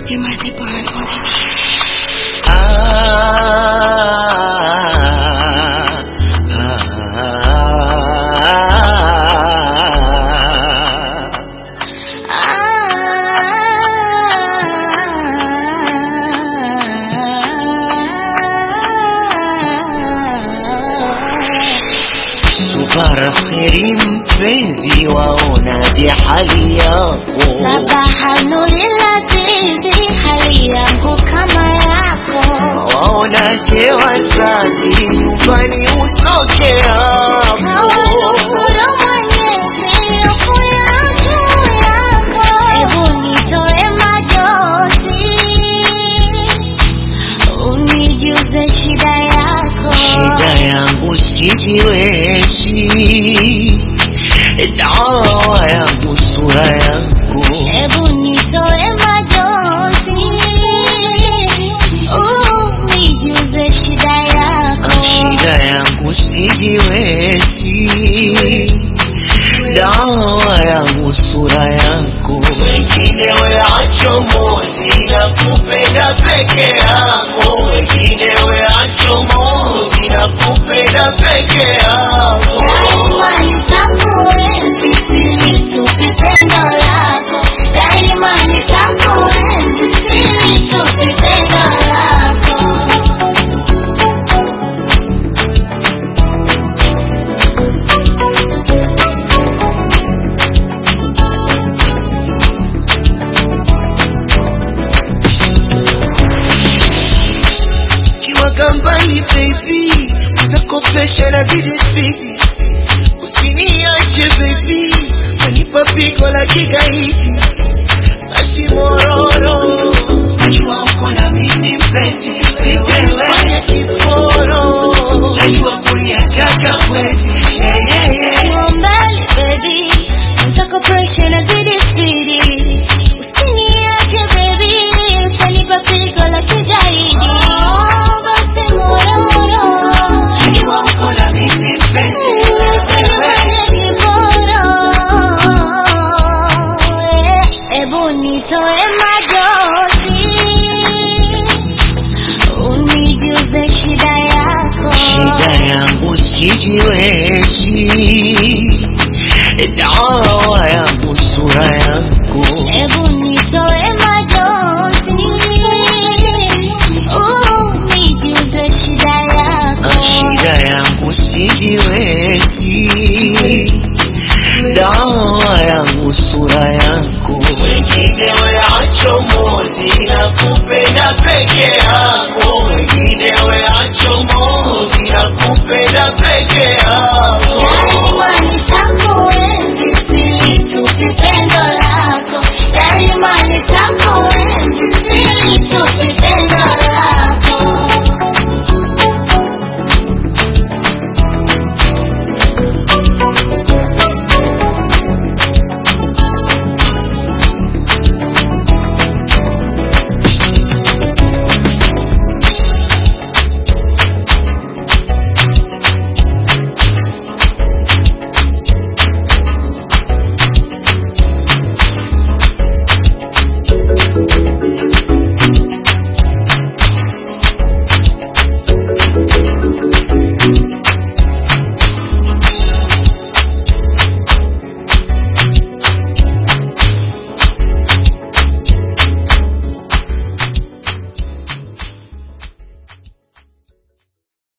You might be born on the Subara kheri mpenzi waonaje hali yako? Sabaha nurilazizi hali yangu kama yako. Waonaje wazazi nyumbani utoke hapo? Hawanusuru Mwenyezi ufuya juu yako. Ebu nitoe majozi unijuze shida yako. Shida yangu sijiwezi, dawa yangu sura yako. Ebu nitoe majozi unijuze shida yako. Shida yangu sijiwezi, dawa yangu sura yako. Wengine weacho mozi na kupenda peke yako, wengine weacho mozi na kupenda peke yako. Daima nitakuenzi silitupi pendo lako. Daima nitakuenzi silitupi pendo lako. Kambali baby, uzakopesha na zidi spidi. Usiniache baby, wanipa pigo la kigaidi. Basi mororo, najua uko na mimi mpenzi, sijefanya kiporo, najua kuniachaka mwezi. Kambali baby, uzakopesha na zidi spidi. Usiniache baby, wanipa pigo la kigaidi. Nitoe majozi unijuze shida yako. Shida yangu sijiwezi, dawa yangu sura yako. Ebu nitoe majozi unijuze shida yako. Shida yangu sijiwezi, dawa yangu sura yako. Wengine weacho mozi na kupenda peke yako, wengine weacho mozi na kupenda peke yako. Daima nitakuenzi silitupi pendo